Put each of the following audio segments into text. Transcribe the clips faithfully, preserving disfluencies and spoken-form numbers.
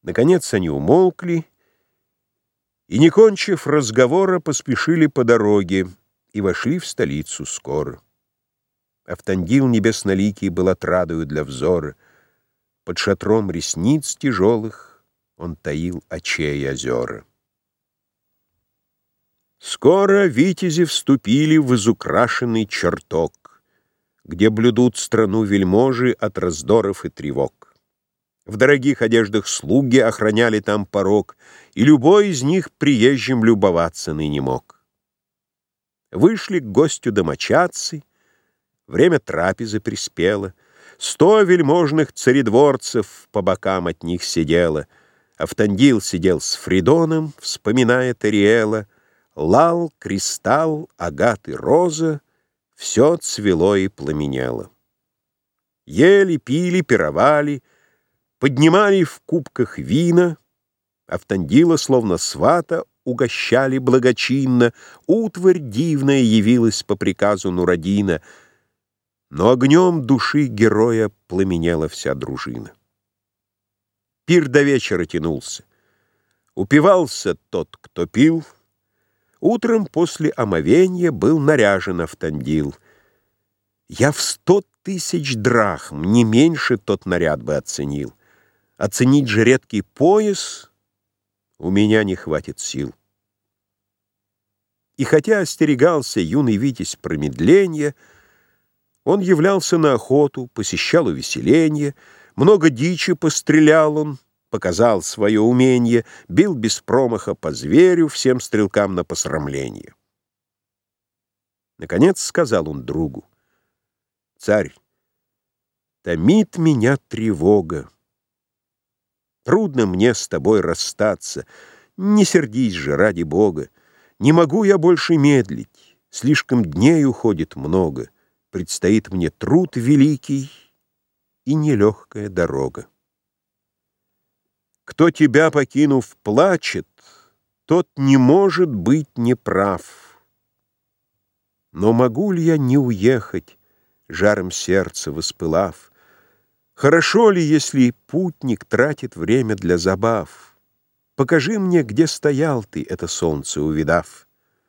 Наконец они умолкли и, не кончив разговора, поспешили по дороге и вошли в столицу скоро. Автандил небесноликий был отрадою для взора. Под шатром ресниц тяжелых он таил очей озера. Скоро витязи вступили в изукрашенный чертог, где блюдут страну вельможи от раздоров и тревог. В дорогих одеждах слуги охраняли там порог, и любой из них приезжим любоваться ныне мог. Вышли к гостю домочадцы, время трапезы приспело, сто вельможных царедворцев по бокам от них сидело. Автандил сидел с Фридоном, вспоминая Тариэла. Лал, кристалл, агат и роза — все цвело и пламенело. Ели, пили, пировали, поднимали в кубках вина. Автандила, словно свата, угощали благочинно. Утварь дивная явилась по приказу Нурадина, но огнем души героя пламенела вся дружина. Пир до вечера тянулся. Упивался тот, кто пил. Утром после омовенья был наряжен Автандил. Я в сто тысяч драхм, не меньше, тот наряд бы оценил. Оценить же редкий пояс у меня не хватит сил. И хотя остерегался юный витязь промедления, он являлся на охоту, посещал увеселенье, много дичи пострелял он, показал свое уменье, бил без промаха по зверю, всем стрелкам на посрамление. Наконец сказал он другу: «Царь, томит меня тревога. Трудно мне с тобой расстаться. Не сердись же, ради Бога. Не могу я больше медлить. Слишком дней уходит много. Предстоит мне труд великий и нелегкая дорога. Кто тебя, покинув, плачет, тот не может быть неправ. Но могу ли я не уехать, жаром сердца воспылав? Хорошо ли, если путник тратит время для забав? Покажи мне, где стоял ты, это солнце увидав».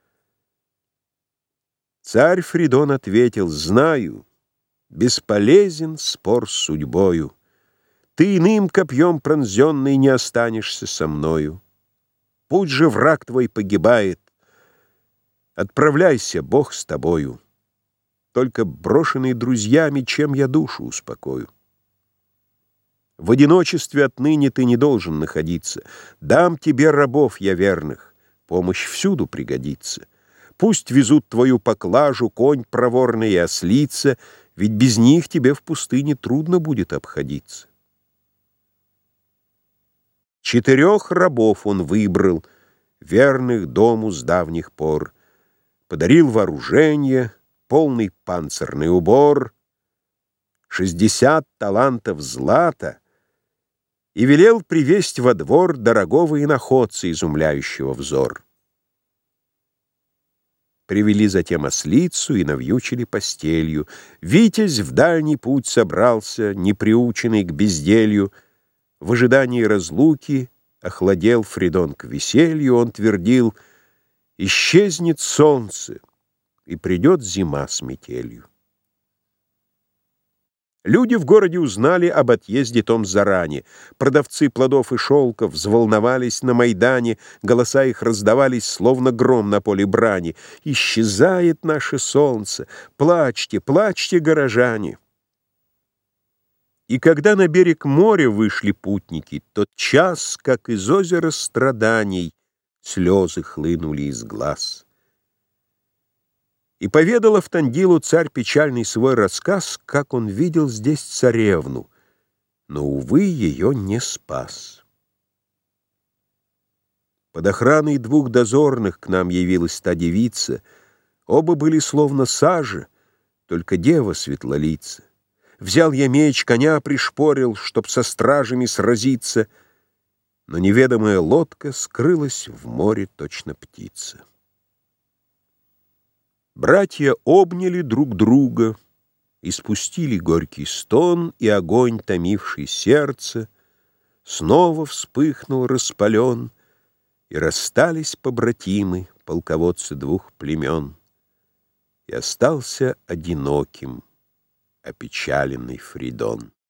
Царь Фридон ответил: «Знаю, бесполезен спор с судьбою. Ты иным копьем пронзенный не останешься со мною. Пусть же враг твой погибает. Отправляйся, Бог с тобою. Только брошенный друзьями, чем я душу успокою? В одиночестве отныне ты не должен находиться. Дам тебе рабов я верных, помощь всюду пригодится. Пусть везут твою поклажу конь проворный и ослица, ведь без них тебе в пустыне трудно будет обходиться». Четырех рабов он выбрал, верных дому с давних пор, подарил вооружение, полный панцирный убор, шестьдесят талантов злата и велел привезть во двор дорогого иноходца, изумляющего взор. Привели затем ослицу и навьючили постелью. Витязь в дальний путь собрался, неприученный к безделью. В ожидании разлуки охладел Фридон к веселью. Он твердил: исчезнет солнце, и придет зима с метелью. Люди в городе узнали об отъезде том заране. Продавцы плодов и шелка взволновались на Майдане, голоса их раздавались, словно гром на поле брани. «Исчезает наше солнце! Плачьте, плачьте, горожане!» И когда на берег моря вышли путники, тот час, как из озера страданий, слезы хлынули из глаз. И поведал Автандилу царь печальный свой рассказ, как он видел здесь царевну, но, увы, ее не спас. Под охраной двух дозорных к нам явилась та девица. Оба были словно сажа, только дева светлолица. Взял я меч, коня пришпорил, чтоб со стражами сразиться, но неведомая лодка скрылась в море точно птица. Братья обняли друг друга, испустили горький стон, и огонь, томивший сердце, снова вспыхнул распален, и расстались побратимы, полководцы двух племен, и остался одиноким опечаленный Фридон.